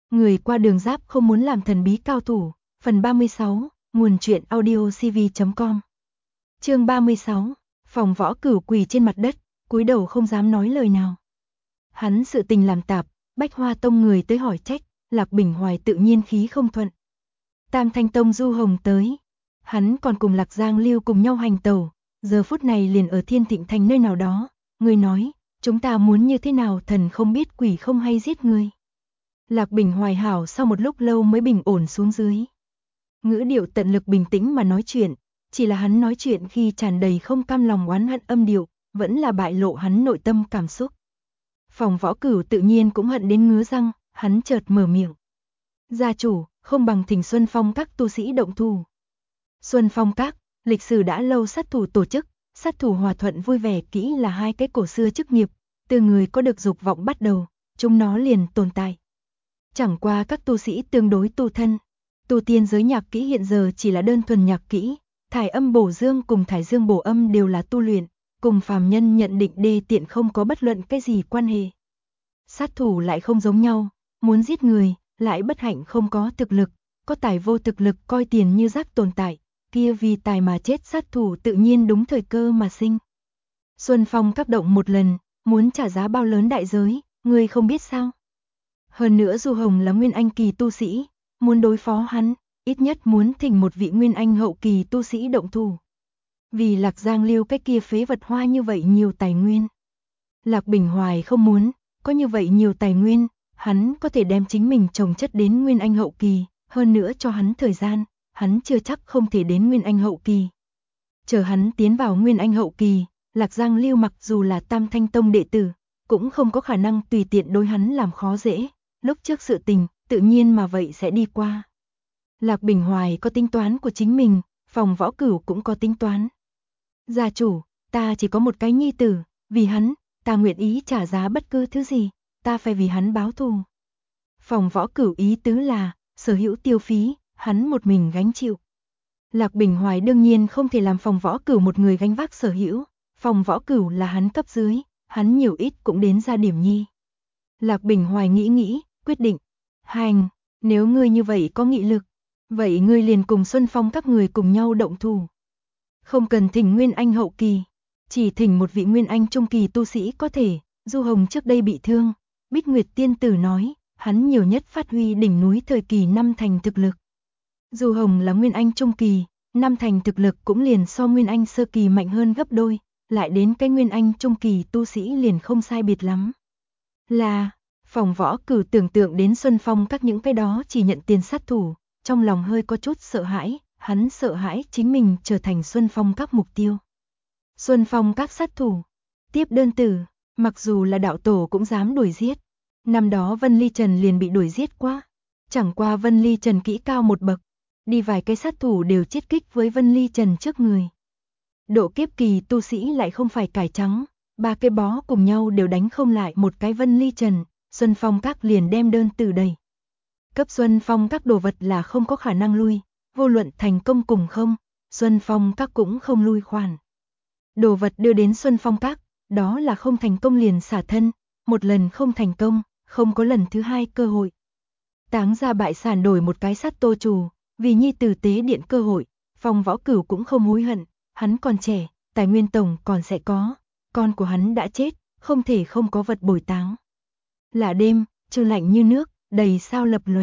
Người qua đường giáp không muốn làm thần bí cao thủ. Phần 36, nguồn truyện audiocv.com. Chương 36, Phòng Võ Cửu quỳ trên mặt đất, cúi đầu không dám nói lời nào. Hắn sự tình làm tạp, Bách Hoa Tông người tới hỏi trách, Lạc Bình Hoài tự nhiên khí không thuận. Tam Thanh Tông Du Hồng tới, hắn còn cùng Lạc Giang Lưu cùng nhau hành tẩu, giờ phút này liền ở Thiên Thịnh Thành nơi nào đó, người nói, chúng ta muốn như thế nào thần không biết quỷ không hay giết người. Lạc Bình Hoài hảo sau một lúc lâu mới bình ổn xuống dưới. Ngữ điệu tận lực bình tĩnh mà nói chuyện, chỉ là hắn nói chuyện khi tràn đầy không cam lòng oán hận âm điệu, vẫn là bại lộ hắn nội tâm cảm xúc. Phòng Võ Cửu tự nhiên cũng hận đến ngứa răng, hắn chợt mở miệng. Gia chủ, không bằng thỉnh Xuân Phong các tu sĩ động thủ. Xuân Phong các, lịch sử đã lâu sát thủ tổ chức, sát thủ hòa thuận vui vẻ kỹ là hai cái cổ xưa chức nghiệp, từ người có được dục vọng bắt đầu, chúng nó liền tồn tại. Chẳng qua các tu sĩ tương đối tu thân, tu tiên giới nhạc kỹ hiện giờ chỉ là đơn thuần nhạc kỹ, thải âm bổ dương cùng thải dương bổ âm đều là tu luyện, cùng phàm nhân nhận định đê tiện không có bất luận cái gì quan hệ. Sát thủ lại không giống nhau, muốn giết người, lại bất hạnh không có thực lực, có tài vô thực lực coi tiền như rác tồn tại, kia vì tài mà chết sát thủ tự nhiên đúng thời cơ mà sinh. Xuân Phong các động một lần, muốn trả giá bao lớn đại giới, người không biết sao. Hơn nữa Du Hồng là Nguyên Anh kỳ tu sĩ, muốn đối phó hắn, ít nhất muốn thỉnh một vị Nguyên Anh hậu kỳ tu sĩ động thủ. Vì Lạc Giang Lưu cái kia phế vật hoa như vậy nhiều tài nguyên. Lạc Bình Hoài không muốn, có như vậy nhiều tài nguyên, hắn có thể đem chính mình trồng chất đến Nguyên Anh hậu kỳ, hơn nữa cho hắn thời gian, hắn chưa chắc không thể đến Nguyên Anh hậu kỳ. Chờ hắn tiến vào Nguyên Anh hậu kỳ, Lạc Giang Lưu mặc dù là Tam Thanh Tông đệ tử, cũng không có khả năng tùy tiện đối hắn làm khó dễ, lúc trước sự tình, tự nhiên mà vậy sẽ đi qua. Lạc Bình Hoài có tính toán của chính mình, Phòng Võ Cửu cũng có tính toán. Gia chủ, ta chỉ có một cái nhi tử, vì hắn, ta nguyện ý trả giá bất cứ thứ gì, ta phải vì hắn báo thù. Phòng Võ Cửu ý tứ là, sở hữu tiêu phí, hắn một mình gánh chịu. Lạc Bình Hoài đương nhiên không thể làm Phòng Võ Cửu một người gánh vác sở hữu, Phòng Võ Cửu là hắn cấp dưới, hắn nhiều ít cũng đến ra điểm nhi. Lạc Bình Hoài nghĩ, quyết định, hành, nếu ngươi như vậy có nghị lực, vậy ngươi liền cùng Xuân Phong các người cùng nhau động thủ. Không cần thỉnh Nguyên Anh hậu kỳ, chỉ thỉnh một vị Nguyên Anh trung kỳ tu sĩ có thể. Du Hồng trước đây bị thương, Bích Nguyệt tiên tử nói, hắn nhiều nhất phát huy đỉnh núi thời kỳ 5 thành thực lực. Du Hồng là Nguyên Anh trung kỳ, 5 thành thực lực cũng liền so Nguyên Anh sơ kỳ mạnh hơn gấp đôi, lại đến cái Nguyên Anh trung kỳ tu sĩ liền không sai biệt lắm. Là, Phòng Võ Cửu tưởng tượng đến Xuân Phong các những cái đó chỉ nhận tiền sát thủ, trong lòng hơi có chút sợ hãi, hắn sợ hãi chính mình trở thành Xuân Phong các mục tiêu. Xuân Phong các sát thủ, tiếp đơn tử, mặc dù là đạo tổ cũng dám đuổi giết. Năm đó Vân Ly Trần liền bị đuổi giết qua, chẳng qua Vân Ly Trần kỹ cao một bậc, đi vài cái sát thủ đều chiết kích với Vân Ly Trần trước người. Độ kiếp kỳ tu sĩ lại không phải cải trắng, ba cái bó cùng nhau đều đánh không lại một cái Vân Ly Trần, Xuân Phong các liền đem đơn từ đầy. Cấp Xuân Phong các đồ vật là không có khả năng lui, vô luận thành công cùng không, Xuân Phong các cũng không lui khoản. Đồ vật đưa đến Xuân Phong các, đó là không thành công liền xả thân, một lần không thành công, không có lần thứ hai cơ hội. Táng ra bại sản đổi một cái sát tô trù, vì nhi tử tế điện cơ hội, Phòng Võ Cửu cũng không hối hận, hắn còn trẻ, tài nguyên tổng còn sẽ có, con của hắn đã chết, không thể không có vật bồi táng. Là đêm, trời lạnh như nước, đầy sao lập lòe.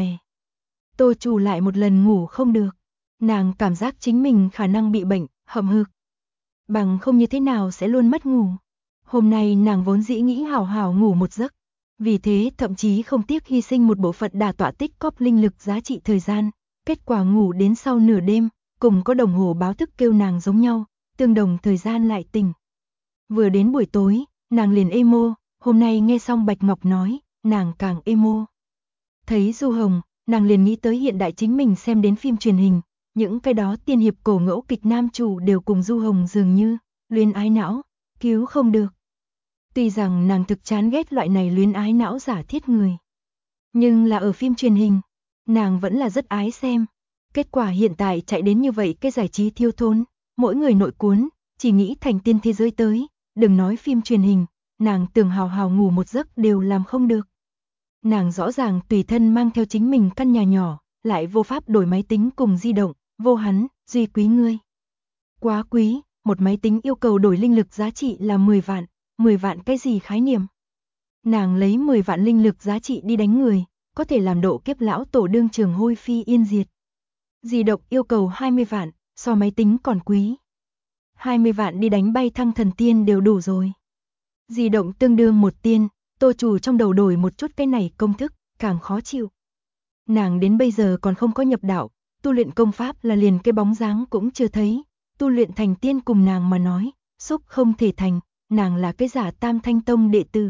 Tô trù lại một lần ngủ không được, nàng cảm giác chính mình khả năng bị bệnh, hậm hực. Bằng không như thế nào sẽ luôn mất ngủ. Hôm nay nàng vốn dĩ nghĩ hào hào ngủ một giấc, vì thế thậm chí không tiếc hy sinh một bộ phận đả tọa tích cóp linh lực giá trị thời gian, kết quả ngủ đến sau nửa đêm, cùng có đồng hồ báo thức kêu nàng giống nhau, tương đồng thời gian lại tỉnh. Vừa đến buổi tối, nàng liền emo, hôm nay nghe xong Bạch Ngọc nói, nàng càng emo. Thấy Du Hồng, nàng liền nghĩ tới hiện đại chính mình xem đến phim truyền hình, những cái đó tiên hiệp cổ ngẫu kịch nam chủ đều cùng Du Hồng dường như, luyến ái não, cứu không được. Tuy rằng nàng thực chán ghét loại này luyến ái não giả thiết người, nhưng là ở phim truyền hình, nàng vẫn là rất ái xem. Kết quả hiện tại chạy đến như vậy cái giải trí thiêu thốn, mỗi người nội cuốn, chỉ nghĩ thành tiên thế giới tới, đừng nói phim truyền hình, nàng tưởng hào hào ngủ một giấc đều làm không được. Nàng rõ ràng tùy thân mang theo chính mình căn nhà nhỏ, lại vô pháp đổi máy tính cùng di động, vô hắn, duy quý ngươi. Quá quý, một máy tính yêu cầu đổi linh lực giá trị là 10 vạn, 10 vạn cái gì khái niệm. Nàng lấy 10 vạn linh lực giá trị đi đánh người, có thể làm độ kiếp lão tổ đương trường hôi phi yên diệt. Di động yêu cầu 20 vạn, so máy tính còn quý. 20 vạn đi đánh bay thăng thần tiên đều đủ rồi. Di động tương đương một tiên, Tô chủ trong đầu đổi một chút cái này công thức, càng khó chịu. Nàng đến bây giờ còn không có nhập đạo, tu luyện công pháp là liền cái bóng dáng cũng chưa thấy, tu luyện thành tiên cùng nàng mà nói, xúc không thể thành, nàng là cái giả Tam Thanh Tông đệ tử.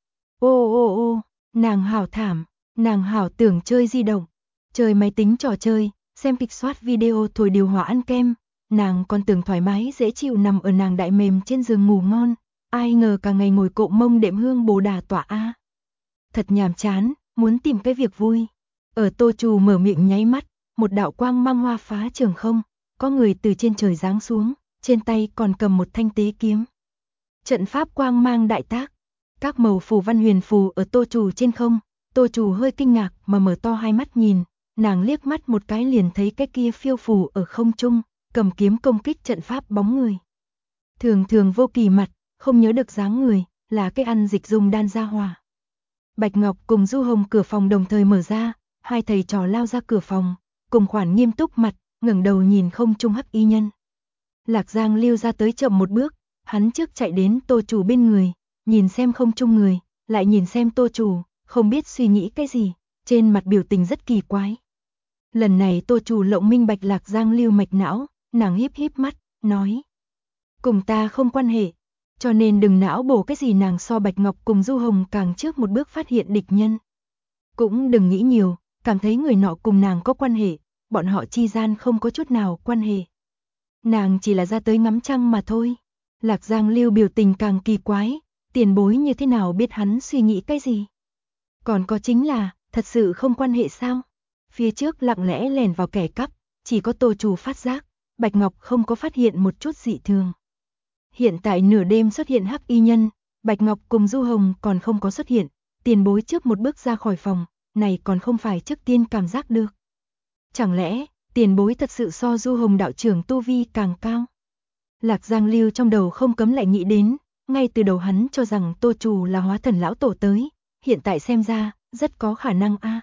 Ô, nàng hảo thảm, nàng hảo tưởng chơi di động, chơi máy tính trò chơi, xem kịch soát video thổi điều hòa ăn kem, nàng còn tưởng thoải mái dễ chịu nằm ở nàng đại mềm trên giường ngủ ngon, ai ngờ cả ngày ngồi cộm mông đệm hương Bồ Đà tọa a. Thật nhàm chán, muốn tìm cái việc vui. Ở Tô Trù mở miệng nháy mắt, một đạo quang mang hoa phá trường không, có người từ trên trời giáng xuống, trên tay còn cầm một thanh tế kiếm. Trận pháp quang mang đại tác, các màu phù văn huyền phù ở Tô Trù trên không, Tô Trù hơi kinh ngạc mà mở to hai mắt nhìn, nàng liếc mắt một cái liền thấy cái kia phiêu phù ở không trung, cầm kiếm công kích trận pháp bóng người. Thường thường vô kỳ mặt, không nhớ được dáng người, là cái ăn dịch dùng đan gia hòa. Bạch Ngọc cùng Du Hồng cửa phòng đồng thời mở ra, hai thầy trò lao ra cửa phòng, cùng khoản nghiêm túc mặt, ngẩng đầu nhìn không trung hắc y nhân. Lạc Giang Lưu ra tới chậm một bước, hắn trước chạy đến Tô Chủ bên người, nhìn xem không trung người, lại nhìn xem Tô Chủ, không biết suy nghĩ cái gì, trên mặt biểu tình rất kỳ quái. Lần này Tô Chủ lộng minh bạch Lạc Giang Lưu mạch não, nàng híp híp mắt, nói: cùng ta không quan hệ, cho nên đừng não bổ cái gì. Nàng so Bạch Ngọc cùng Du Hồng càng trước một bước phát hiện địch nhân. Cũng đừng nghĩ nhiều, cảm thấy người nọ cùng nàng có quan hệ, bọn họ chi gian không có chút nào quan hệ. Nàng chỉ là ra tới ngắm trăng mà thôi. Lạc Giang Lưu biểu tình càng kỳ quái, tiền bối như thế nào biết hắn suy nghĩ cái gì? Còn có chính là, thật sự không quan hệ sao? Phía trước lặng lẽ lèn vào kẻ cắp, chỉ có Tô Chủ phát giác, Bạch Ngọc không có phát hiện một chút dị thường. Hiện tại nửa đêm xuất hiện hắc y nhân, Bạch Ngọc cùng Du Hồng còn không có xuất hiện, tiền bối trước một bước ra khỏi phòng, này còn không phải trước tiên cảm giác được. Chẳng lẽ, tiền bối thật sự so Du Hồng đạo trưởng tu vi càng cao? Lạc Giang Lưu trong đầu không cấm lại nghĩ đến, ngay từ đầu hắn cho rằng Tô Chủ là hóa thần lão tổ tới, hiện tại xem ra, rất có khả năng a.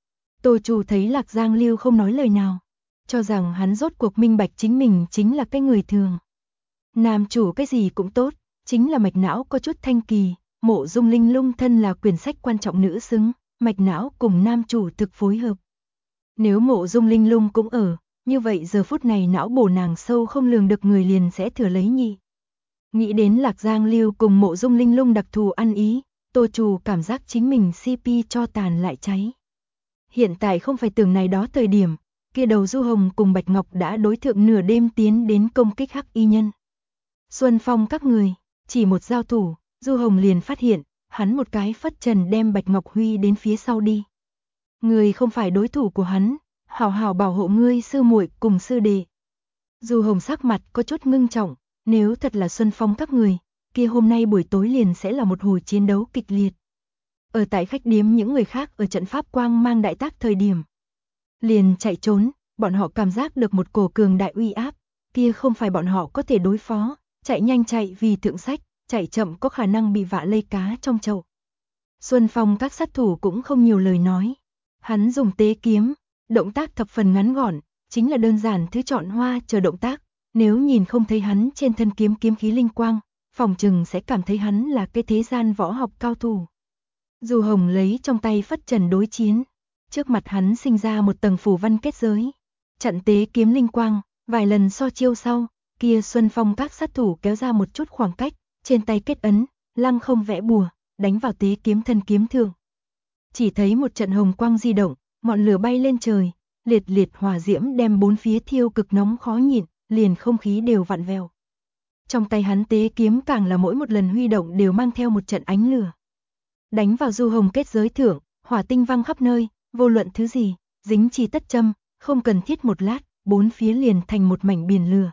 Tô Chủ thấy Lạc Giang Lưu không nói lời nào, cho rằng hắn rốt cuộc minh bạch chính mình chính là cái người thường. Nam chủ cái gì cũng tốt, chính là mạch não có chút thanh kỳ, Mộ Dung Linh Lung thân là quyển sách quan trọng nữ xứng, mạch não cùng nam chủ thực phối hợp. Nếu Mộ Dung Linh Lung cũng ở, như vậy giờ phút này não bổ nàng sâu không lường được người liền sẽ thừa lấy nhị. Nghĩ đến Lạc Giang Lưu cùng Mộ Dung Linh Lung đặc thù ăn ý, Tô Trù cảm giác chính mình CP cho tàn lại cháy. Hiện tại không phải tưởng này đó thời điểm, kia đầu Du Hồng cùng Bạch Ngọc đã đối thượng nửa đêm tiến đến công kích hắc y nhân. Xuân Phong các người, chỉ một giao thủ, Du Hồng liền phát hiện, hắn một cái phất trần đem Bạch Ngọc Huy đến phía sau đi. Người không phải đối thủ của hắn, hảo hảo bảo hộ ngươi sư muội cùng sư đệ. Du Hồng sắc mặt có chút ngưng trọng, nếu thật là Xuân Phong các người, kia hôm nay buổi tối liền sẽ là một hồi chiến đấu kịch liệt. Ở tại khách điếm những người khác ở trận pháp quang mang đại tác thời điểm, liền chạy trốn, bọn họ cảm giác được một cổ cường đại uy áp, kia không phải bọn họ có thể đối phó, chạy nhanh chạy vì thượng sách, chạy chậm có khả năng bị vạ lây cá trong chậu. Xuân Phong các sát thủ cũng không nhiều lời nói, hắn dùng tế kiếm, động tác thập phần ngắn gọn, chính là đơn giản thứ chọn hoa chờ động tác, nếu nhìn không thấy hắn trên thân kiếm kiếm khí linh quang, phòng trừng sẽ cảm thấy hắn là cái thế gian võ học cao thủ. Du Hồng lấy trong tay phất trần đối chiến, trước mặt hắn sinh ra một tầng phù văn kết giới, chặn tế kiếm linh quang, vài lần so chiêu sau, kia Xuân Phong các sát thủ kéo ra một chút khoảng cách, trên tay kết ấn, lăng không vẽ bùa, đánh vào tế kiếm thân kiếm thượng. Chỉ thấy một trận hồng quang di động, ngọn lửa bay lên trời, liệt liệt hỏa diễm đem bốn phía thiêu cực nóng khó nhịn, liền không khí đều vặn vẹo. Trong tay hắn tế kiếm càng là mỗi một lần huy động đều mang theo một trận ánh lửa. Đánh vào Du Hồng kết giới thượng, hỏa tinh văng khắp nơi, vô luận thứ gì, dính chi tất châm, không cần thiết một lát, bốn phía liền thành một mảnh biển lửa.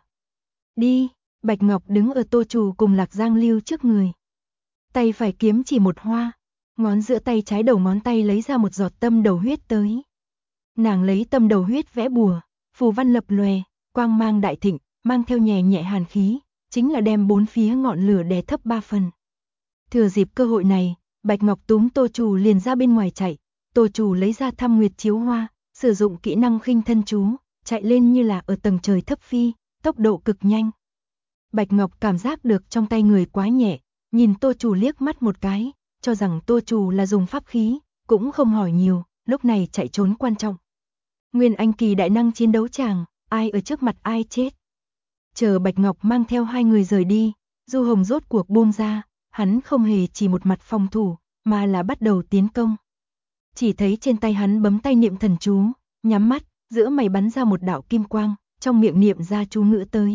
Đi, Bạch Ngọc đứng ở Tô Trù cùng Lạc Giang Lưu trước người. Tay phải kiếm chỉ một hoa, ngón giữa tay trái đầu ngón tay lấy ra một giọt tâm đầu huyết tới. Nàng lấy tâm đầu huyết vẽ bùa, phù văn lập lòe, quang mang đại thịnh, mang theo nhẹ nhẹ hàn khí, chính là đem bốn phía ngọn lửa đè thấp 3 phần. Thừa dịp cơ hội này, Bạch Ngọc túm Tô Trù liền ra bên ngoài chạy, Tô Trù lấy ra Thăm Nguyệt Chiếu Hoa, sử dụng kỹ năng khinh thân chú, chạy lên như là ở tầng trời thấp phi, tốc độ cực nhanh. Bạch Ngọc cảm giác được trong tay người quá nhẹ, nhìn Tô Trù liếc mắt một cái, cho rằng Tô Trù là dùng pháp khí, cũng không hỏi nhiều, lúc này chạy trốn quan trọng. Nguyên Anh kỳ đại năng chiến đấu chàng, ai ở trước mặt ai chết. Chờ Bạch Ngọc mang theo 2 người rời đi, Du Hồng rốt cuộc buông ra, hắn không hề chỉ một mặt phòng thủ, mà là bắt đầu tiến công. Chỉ thấy trên tay hắn bấm tay niệm thần chú, nhắm mắt, giữa mày bắn ra một đạo kim quang, trong miệng niệm ra chú ngữ tới.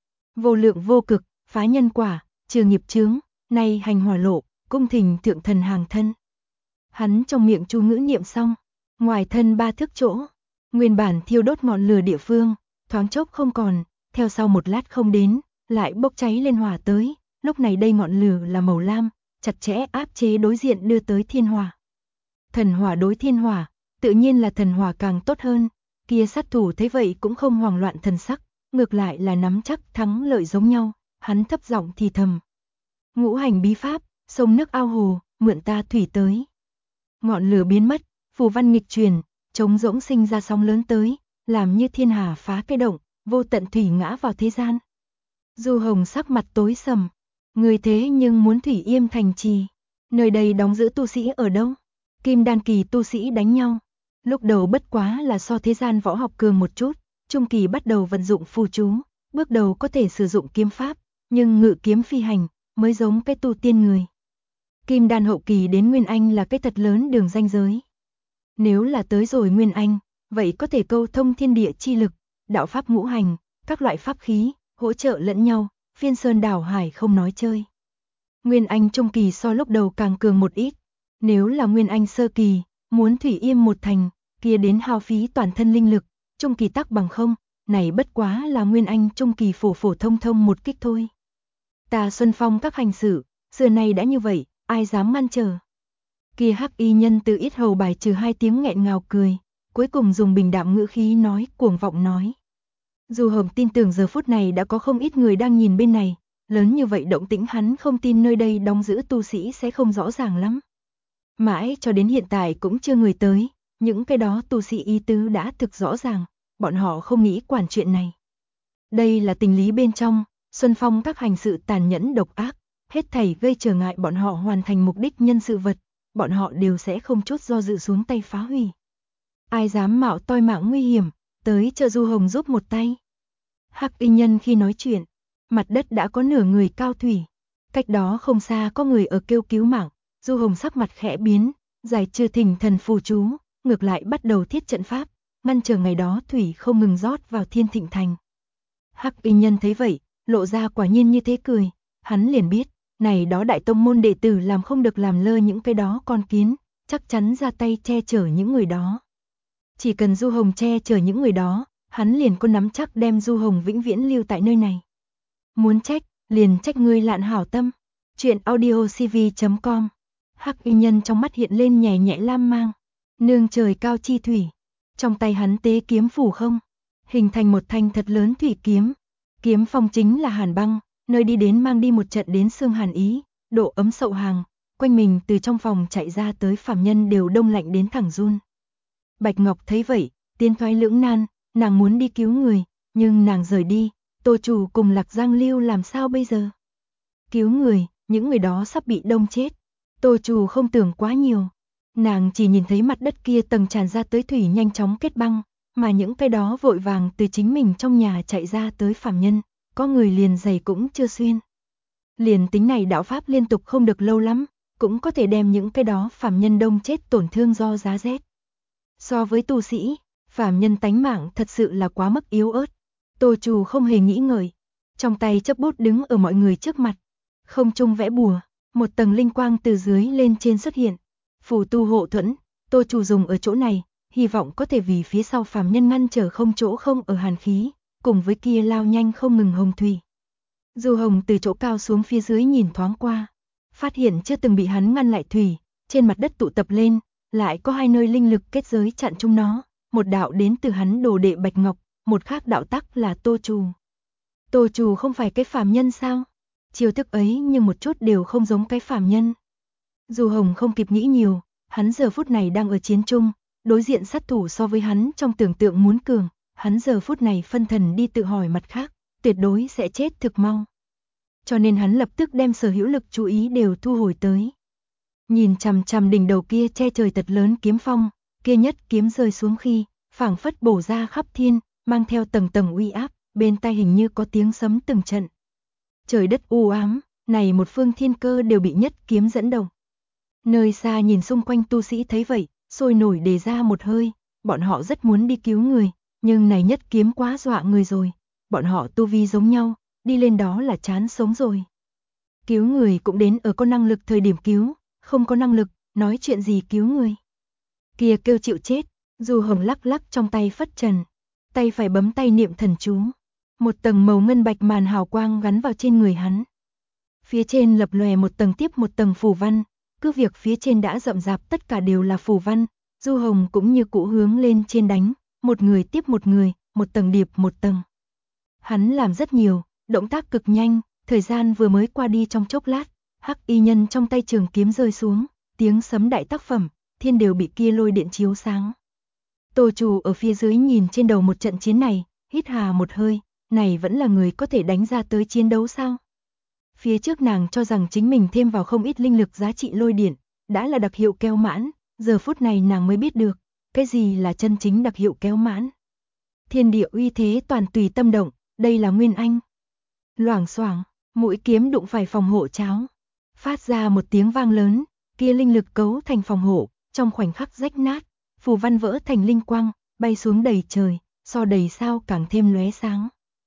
Vô lượng vô cực, phá nhân quả, trừ nghiệp chướng, nay hành hỏa lộ, cung thỉnh thượng thần hàng thân. Hắn trong miệng chú ngữ niệm xong, ngoài thân 3 thước chỗ, nguyên bản thiêu đốt ngọn lửa địa phương, thoáng chốc không còn, theo sau một lát không đến, lại bốc cháy lên hỏa tới, lúc này đây ngọn lửa là màu lam, chặt chẽ áp chế đối diện đưa tới thiên hỏa. Thần hỏa đối thiên hỏa, tự nhiên là thần hỏa càng tốt hơn, kia sát thủ thấy vậy cũng không hoảng loạn thần sắc, ngược lại là nắm chắc thắng lợi giống nhau, hắn thấp giọng thì thầm. Ngũ hành bí pháp, sông nước ao hồ, mượn ta thủy tới. Ngọn lửa biến mất, phù văn nghịch truyền, trống rỗng sinh ra sóng lớn tới, làm như thiên hà phá cái động, vô tận thủy ngã vào thế gian. Du Hồng sắc mặt tối sầm, người thế nhưng muốn thủy Yêm thành trì, nơi đây đóng giữ tu sĩ ở đâu? Kim đan kỳ tu sĩ đánh nhau, lúc đầu bất quá là so thế gian võ học cường một chút, trung kỳ bắt đầu vận dụng phù chú, bước đầu có thể sử dụng kiếm pháp, nhưng ngự kiếm phi hành mới giống cái tu tiên người. Kim đan hậu kỳ đến Nguyên Anh là cái thật lớn đường ranh giới. Nếu là tới rồi Nguyên Anh, vậy có thể câu thông thiên địa chi lực, đạo pháp ngũ hành, các loại pháp khí, hỗ trợ lẫn nhau, phiên sơn đảo hải không nói chơi. Nguyên Anh trung kỳ so lúc đầu càng cường một ít, nếu là Nguyên Anh sơ kỳ, muốn thủy Yêm một thành, kia đến hao phí toàn thân linh lực, trung kỳ tắc bằng không, này bất quá là Nguyên Anh trung kỳ phổ phổ thông thông một kích thôi. Ta Xuân Phong các hành sự, xưa nay đã như vậy, ai dám ngăn trở. Kia hắc y nhân từ ít hầu bài trừ 2 tiếng nghẹn ngào cười, cuối cùng dùng bình đạm ngữ khí nói, cuồng vọng nói. Du Hồng tin tưởng giờ phút này đã có không ít người đang nhìn bên này, lớn như vậy động tĩnh hắn không tin nơi đây đóng giữ tu sĩ sẽ không rõ ràng lắm. Mãi cho đến hiện tại cũng chưa người tới, những cái đó tu sĩ ý tứ đã thực rõ ràng, bọn họ không nghĩ quản chuyện này. Đây là tình lý bên trong, Xuân Phong các hành sự tàn nhẫn độc ác, hết thảy gây trở ngại bọn họ hoàn thành mục đích nhân sự vật, bọn họ đều sẽ không chút do dự xuống tay phá hủy. Ai dám mạo toi mạng nguy hiểm, tới trợ Du Hồng giúp một tay. Hắc y nhân khi nói chuyện, mặt đất đã có nửa người cao thủy, cách đó không xa có người ở kêu cứu mạng, Du Hồng sắc mặt khẽ biến, giải trừ thỉnh thần phù chú, ngược lại bắt đầu thiết trận pháp, ngăn chờ ngày đó thủy không ngừng rót vào Thiên Thịnh thành. Hắc y nhân thấy vậy, lộ ra quả nhiên như thế cười, hắn liền biết, này đó đại tông môn đệ tử làm không được làm lơ những cái đó con kiến, chắc chắn ra tay che chở những người đó. Chỉ cần Du Hồng che chở những người đó, hắn liền có nắm chắc đem Du Hồng vĩnh viễn lưu tại nơi này. Muốn trách, liền trách ngươi lạn hảo tâm. Chuyện audiocv.com. Hắc y nhân trong mắt hiện lên nhẹ nhẹ lam mang, nương trời cao chi thủy, trong tay hắn tế kiếm phủ không, hình thành một thanh thật lớn thủy kiếm. Kiếm phong chính là hàn băng, nơi đi đến mang đi một trận đến xương hàn ý, độ ấm sậu hàng, quanh mình từ trong phòng chạy ra tới phàm nhân đều đông lạnh đến thẳng run. Bạch Ngọc thấy vậy, tiến thoái lưỡng nan, nàng muốn đi cứu người, nhưng nàng rời đi, Tô Chủ cùng Lạc Giang Lưu làm sao bây giờ? Cứu người, những người đó sắp bị đông chết. Tô Chủ không tưởng quá nhiều, nàng chỉ nhìn thấy mặt đất kia tầng tràn ra tới thủy nhanh chóng kết băng, mà những cái đó vội vàng từ chính mình trong nhà chạy ra tới phàm nhân, có người liền giày cũng chưa xuyên. Liền tính này đạo pháp liên tục không được lâu lắm, cũng có thể đem những cái đó phàm nhân đông chết tổn thương do giá rét. So với tu sĩ, phàm nhân tánh mạng thật sự là quá mức yếu ớt. Tô Chủ không hề nghĩ ngợi, trong tay chấp bút đứng ở mọi người trước mặt, không trung vẽ bùa, một tầng linh quang từ dưới lên trên xuất hiện. Phù tu hộ thuẫn, Tô Chủ dùng ở chỗ này, hy vọng có thể vì phía sau phàm nhân ngăn trở không chỗ không ở hàn khí, cùng với kia lao nhanh không ngừng hồng thủy. Du Hồng từ chỗ cao xuống phía dưới nhìn thoáng qua, phát hiện chưa từng bị hắn ngăn lại thủy, trên mặt đất tụ tập lên, lại có hai nơi linh lực kết giới chặn chúng nó, một đạo đến từ hắn đồ đệ Bạch Ngọc, một khác đạo tắc là Tô Trù. Tô Trù không phải cái phàm nhân sao? Chiêu thức ấy nhưng một chút đều không giống cái phàm nhân. Du Hồng không kịp nghĩ nhiều, hắn giờ phút này đang ở chiến trung, đối diện sát thủ so với hắn trong tưởng tượng muốn cường, hắn giờ phút này phân thần đi tự hỏi mặt khác, tuyệt đối sẽ chết thực mau. Cho nên hắn lập tức đem sở hữu lực chú ý đều thu hồi tới. Nhìn chằm chằm đỉnh đầu kia che trời thật lớn kiếm phong, kia nhất kiếm rơi xuống khi, phảng phất bổ ra khắp thiên, mang theo tầng tầng uy áp, bên tai hình như có tiếng sấm từng trận. Trời đất u ám, này một phương thiên cơ đều bị nhất kiếm dẫn đầu. Nơi xa nhìn xung quanh tu sĩ thấy vậy, sôi nổi đề ra một hơi, bọn họ rất muốn đi cứu người, nhưng này nhất kiếm quá dọa người rồi, bọn họ tu vi giống nhau, đi lên đó là chán sống rồi. Cứu người cũng đến ở có năng lực thời điểm cứu, không có năng lực, nói chuyện gì cứu người. Kia kêu chịu chết, Du Hồng lắc lắc trong tay phất trần, tay phải bấm tay niệm thần chú. Một tầng màu ngân bạch màn hào quang gắn vào trên người hắn. Phía trên lập lòe một tầng tiếp một tầng phù văn, cứ việc phía trên đã rậm rạp tất cả đều là phù văn, Du Hồng cũng như cũ hướng lên trên đánh, một người tiếp một người, một tầng điệp một tầng. Hắn làm rất nhiều, động tác cực nhanh, thời gian vừa mới qua đi trong chốc lát, Hắc Y Nhân trong tay trường kiếm rơi xuống, tiếng sấm đại tác phẩm, thiên đều bị kia lôi điện chiếu sáng. Tô Trù ở phía dưới nhìn trên đầu một trận chiến này, hít hà một hơi, này vẫn là người có thể đánh ra tới chiến đấu sao? Phía trước nàng cho rằng chính mình thêm vào không ít linh lực giá trị lôi điện, đã là đặc hiệu kéo mãn, giờ phút này nàng mới biết được, cái gì là chân chính đặc hiệu kéo mãn. Thiên địa uy thế toàn tùy tâm động, đây là Nguyên Anh. Loảng xoảng, mũi kiếm đụng phải phòng hộ cháo, phát ra một tiếng vang lớn, kia linh lực cấu thành phòng hộ, trong khoảnh khắc rách nát, phù văn vỡ thành linh quang, bay xuống đầy trời, so đầy sao càng thêm lóe sáng.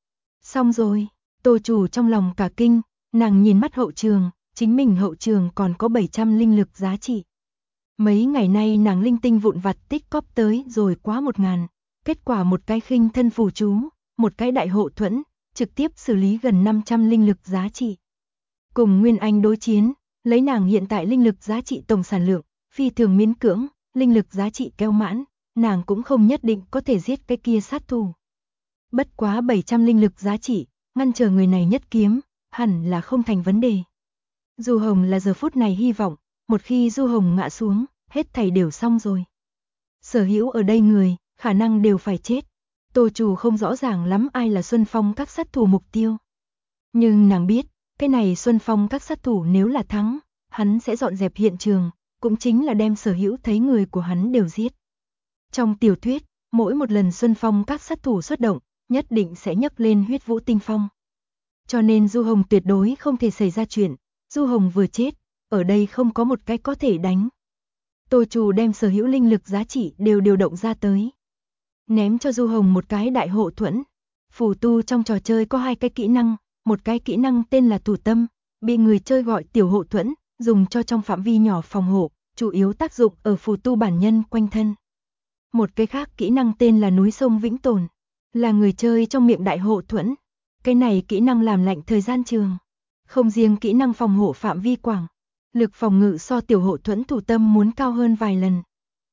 Xong rồi, Tô Trù trong lòng cả kinh, nàng nhìn mắt hậu trường, chính mình hậu trường còn có 700 linh lực giá trị. Mấy ngày nay nàng linh tinh vụn vặt tích cóp tới rồi quá 1000, kết quả một cái khinh thân phù chú, một cái đại hộ thuẫn, trực tiếp xử lý gần 500 linh lực giá trị. Cùng Nguyên Anh đối chiến, lấy nàng hiện tại linh lực giá trị tổng sản lượng, phi thường miễn cưỡng, linh lực giá trị kéo mãn, nàng cũng không nhất định có thể giết cái kia sát thủ. Bất quá 700 linh lực giá trị, ngăn trở người này nhất kiếm, hẳn là không thành vấn đề. Du Hồng là giờ phút này hy vọng, một khi Du Hồng ngã xuống, hết thảy đều xong rồi. Sở hữu ở đây người, khả năng đều phải chết. Tô Trù không rõ ràng lắm ai là Xuân Phong các sát thủ mục tiêu. Nhưng nàng biết, cái này Xuân Phong các sát thủ nếu là thắng, hắn sẽ dọn dẹp hiện trường, cũng chính là đem sở hữu thấy người của hắn đều giết. Trong tiểu thuyết, mỗi một lần Xuân Phong các sát thủ xuất động, nhất định sẽ nhấc lên huyết vũ tinh phong. Cho nên Du Hồng tuyệt đối không thể xảy ra chuyện, Du Hồng vừa chết, ở đây không có một cái có thể đánh. Tô Trù đem sở hữu linh lực giá trị đều điều động ra tới. Ném cho Du Hồng một cái đại hộ thuẫn. Phù tu trong trò chơi có 2 cái kỹ năng, một cái kỹ năng tên là thủ tâm, bị người chơi gọi tiểu hộ thuẫn, dùng cho trong phạm vi nhỏ phòng hộ, chủ yếu tác dụng ở phù tu bản nhân quanh thân. Một cái khác kỹ năng tên là núi sông vĩnh tồn, là người chơi trong miệng đại hộ thuẫn. Cái này kỹ năng làm lạnh thời gian trường. Không riêng kỹ năng phòng hộ phạm vi quảng, lực phòng ngự so tiểu hộ thuẫn thủ tâm muốn cao hơn vài lần.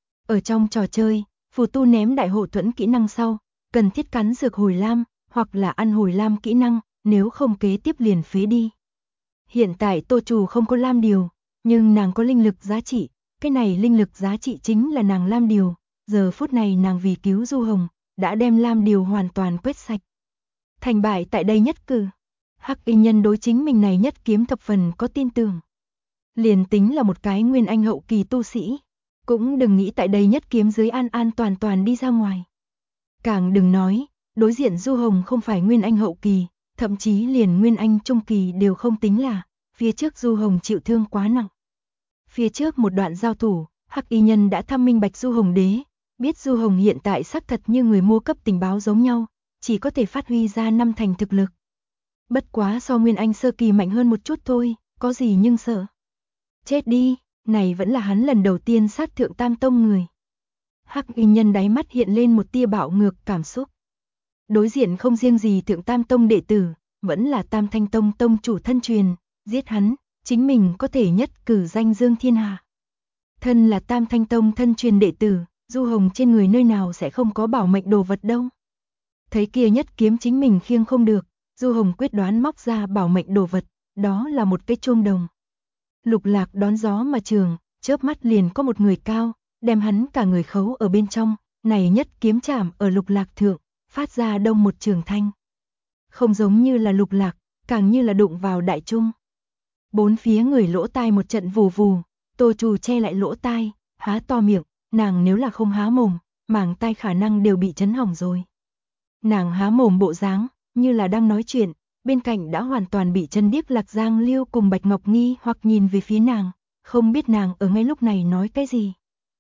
Ở trong trò chơi, phù tu ném đại hộ thuẫn kỹ năng sau, cần thiết cắn dược hồi lam, hoặc là ăn hồi lam kỹ năng, nếu không kế tiếp liền phế đi. Hiện tại Tô Trù không có lam điều, nhưng nàng có linh lực giá trị, cái này linh lực giá trị chính là nàng lam điều, giờ phút này nàng vì cứu Du Hồng, đã đem lam điều hoàn toàn quét sạch. Thành bại tại đây nhất cử. Hắc Y Nhân đối chính mình này nhất kiếm thập phần có tin tưởng. Liền tính là một cái Nguyên Anh hậu kỳ tu sĩ, cũng đừng nghĩ tại đây nhất kiếm dưới an an toàn toàn đi ra ngoài. Càng đừng nói, đối diện Du Hồng không phải Nguyên Anh hậu kỳ, thậm chí liền Nguyên Anh trung kỳ đều không tính là, phía trước Du Hồng chịu thương quá nặng. Phía trước một đoạn giao thủ, Hắc Y Nhân đã thăm minh bạch Du Hồng đế, biết Du Hồng hiện tại xác thật như người mua cấp tình báo giống nhau, chỉ có thể phát huy ra 5 thành thực lực. Bất quá so Nguyên Anh sơ kỳ mạnh hơn một chút thôi, có gì nhưng sợ. Chết đi, này vẫn là hắn lần đầu tiên sát thượng Tam Tông người. Hắc Y Nhân đáy mắt hiện lên một tia bạo ngược cảm xúc. Đối diện không riêng gì thượng Tam Tông đệ tử, vẫn là Tam Thanh Tông tông chủ thân truyền, giết hắn, chính mình có thể nhất cử danh dương thiên hạ. Thân là Tam Thanh Tông thân truyền đệ tử, Du Hồng trên người nơi nào sẽ không có bảo mệnh đồ vật đâu. Thấy kia nhất kiếm chính mình khiêng không được, Du Hồng quyết đoán móc ra bảo mệnh đồ vật, đó là một cái chuông đồng. Lục Lạc đón gió mà trường, chớp mắt liền có một người cao, đem hắn cả người khấu ở bên trong, này nhất kiếm chạm ở Lục Lạc thượng, phát ra đông một trường thanh. Không giống như là Lục Lạc, càng như là đụng vào đại trung. Bốn phía người lỗ tai một trận vù vù, Tô Trù che lại lỗ tai, há to miệng, nàng nếu là không há mồm, màng tai khả năng đều bị chấn hỏng rồi. Nàng há mồm bộ dáng, như là đang nói chuyện, bên cạnh đã hoàn toàn bị chân điếc Lạc Giang Liêu cùng Bạch Ngọc nghi hoặc nhìn về phía nàng, không biết nàng ở ngay lúc này nói cái gì.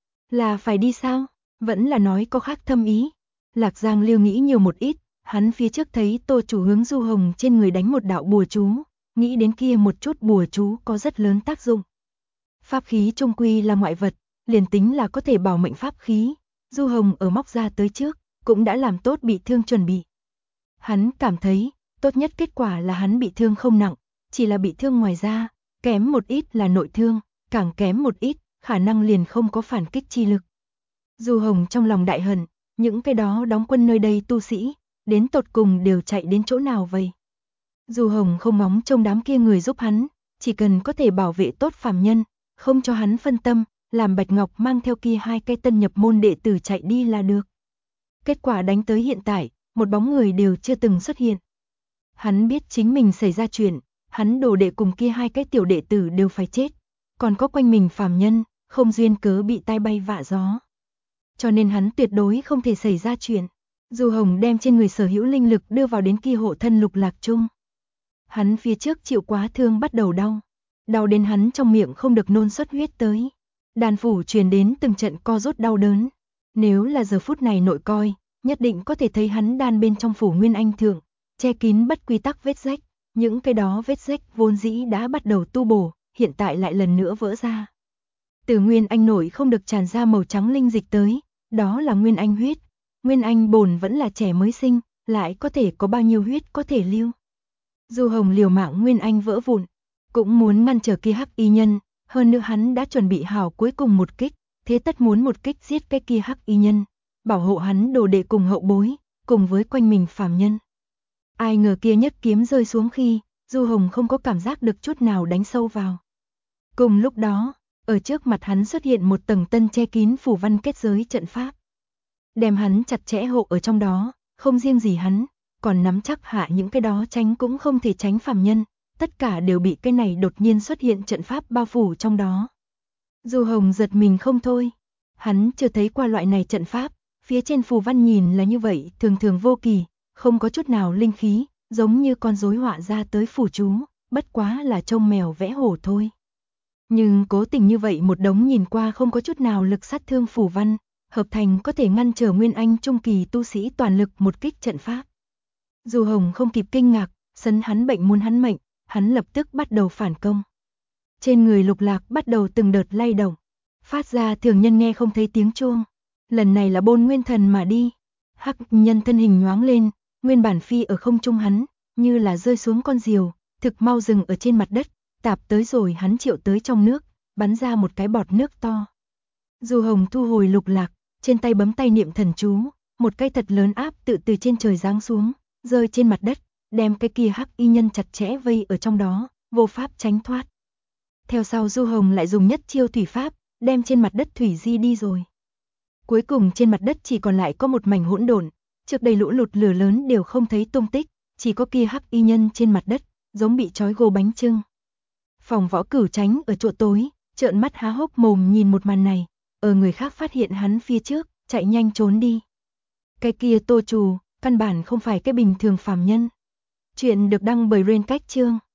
Là phải đi sao? Vẫn là nói có khác thâm ý. Lạc Giang Liêu nghĩ nhiều một ít, hắn phía trước thấy Tô Chủ hướng Du Hồng trên người đánh một đạo bùa chú, nghĩ đến kia một chút bùa chú có rất lớn tác dụng. Pháp khí trung quy là ngoại vật, liền tính là có thể bảo mệnh pháp khí, Du Hồng ở móc ra tới trước, cũng đã làm tốt bị thương chuẩn bị. Hắn cảm thấy, tốt nhất kết quả là hắn bị thương không nặng, chỉ là bị thương ngoài da, kém một ít là nội thương, càng kém một ít, khả năng liền không có phản kích chi lực. Du Hồng trong lòng đại hận, những cái đó đóng quân nơi đây tu sĩ, đến tột cùng đều chạy đến chỗ nào vậy? Du Hồng không ngóng trông đám kia người giúp hắn, chỉ cần có thể bảo vệ tốt phàm nhân, không cho hắn phân tâm, làm Bạch Ngọc mang theo kia hai cái tân nhập môn đệ tử chạy đi là được. Kết quả đánh tới hiện tại, một bóng người đều chưa từng xuất hiện. Hắn biết chính mình xảy ra chuyện, hắn đồ đệ cùng kia hai cái tiểu đệ tử đều phải chết, còn có quanh mình phàm nhân, không duyên cớ bị tai bay vạ gió. Cho nên hắn tuyệt đối không thể xảy ra chuyện. Du Hồng đem trên người sở hữu linh lực đưa vào đến kia hộ thân Lục Lạc chung. Hắn phía trước chịu quá thương bắt đầu đau, đau đến hắn trong miệng không được nôn xuất huyết tới. Đan phủ truyền đến từng trận co rút đau đớn. Nếu là giờ phút này nội coi, nhất định có thể thấy hắn đan bên trong phủ Nguyên Anh thượng, che kín bất quy tắc vết rách, những cái đó vết rách vốn dĩ đã bắt đầu tu bổ, hiện tại lại lần nữa vỡ ra. Từ Nguyên Anh nội không được tràn ra màu trắng linh dịch tới, đó là Nguyên Anh huyết. Nguyên Anh bổn vẫn là trẻ mới sinh, lại có thể có bao nhiêu huyết có thể lưu. Du Hồng liều mạng Nguyên Anh vỡ vụn, cũng muốn ngăn trở kia hắc y nhân, hơn nữa hắn đã chuẩn bị hảo cuối cùng một kích, thế tất muốn một kích giết cái kia hắc y nhân, bảo hộ hắn đồ đệ cùng hậu bối, cùng với quanh mình phàm nhân. Ai ngờ kia nhất kiếm rơi xuống khi, Du Hồng không có cảm giác được chút nào đánh sâu vào. Cùng lúc đó, ở trước mặt hắn xuất hiện một tầng tân che kín phủ văn kết giới trận pháp. Đem hắn chặt chẽ hộ ở trong đó, không riêng gì hắn, còn nắm chắc hạ những cái đó tránh cũng không thể tránh phàm nhân, tất cả đều bị cái này đột nhiên xuất hiện trận pháp bao phủ trong đó. Du Hồng giật mình không thôi, hắn chưa thấy qua loại này trận pháp, phía trên phù văn nhìn là như vậy, thường thường vô kỳ, không có chút nào linh khí, giống như con rối họa ra tới phù chú, bất quá là trông mèo vẽ hổ thôi. Nhưng cố tình như vậy một đống nhìn qua không có chút nào lực sát thương phù văn, hợp thành có thể ngăn trở Nguyên Anh trung kỳ tu sĩ toàn lực một kích trận pháp. Du Hồng không kịp kinh ngạc, sấn hắn bệnh muốn hắn mệnh, hắn lập tức bắt đầu phản công. Trên người Lục Lạc bắt đầu từng đợt lay động, phát ra thường nhân nghe không thấy tiếng chuông. Lần này là Bôn Nguyên Thần mà đi. Hắc nhân thân hình nhoáng lên, nguyên bản phi ở không trung hắn, như là rơi xuống con diều, thực mau dừng ở trên mặt đất, tạp tới rồi hắn triệu tới trong nước, bắn ra một cái bọt nước to. Du Hồng thu hồi Lục Lạc, trên tay bấm tay niệm thần chú, một cái thật lớn áp tự từ trên trời giáng xuống, rơi trên mặt đất, đem cái kia hắc y nhân chặt chẽ vây ở trong đó, vô pháp tránh thoát. Theo sau Du Hồng lại dùng nhất chiêu thủy pháp, đem trên mặt đất thủy di đi rồi. Cuối cùng trên mặt đất chỉ còn lại có một mảnh hỗn độn, trước đây lũ lụt lửa lớn đều không thấy tung tích, chỉ có kia hắc y nhân trên mặt đất, giống bị trói gô bánh chưng. Phòng Võ Cửu tránh ở chỗ tối, trợn mắt há hốc mồm nhìn một màn này, ở người khác phát hiện hắn phía trước, chạy nhanh trốn đi. Cái kia Tô Trù, căn bản không phải cái bình thường phàm nhân. Chuyện được đăng bởi Rain Cách Chương.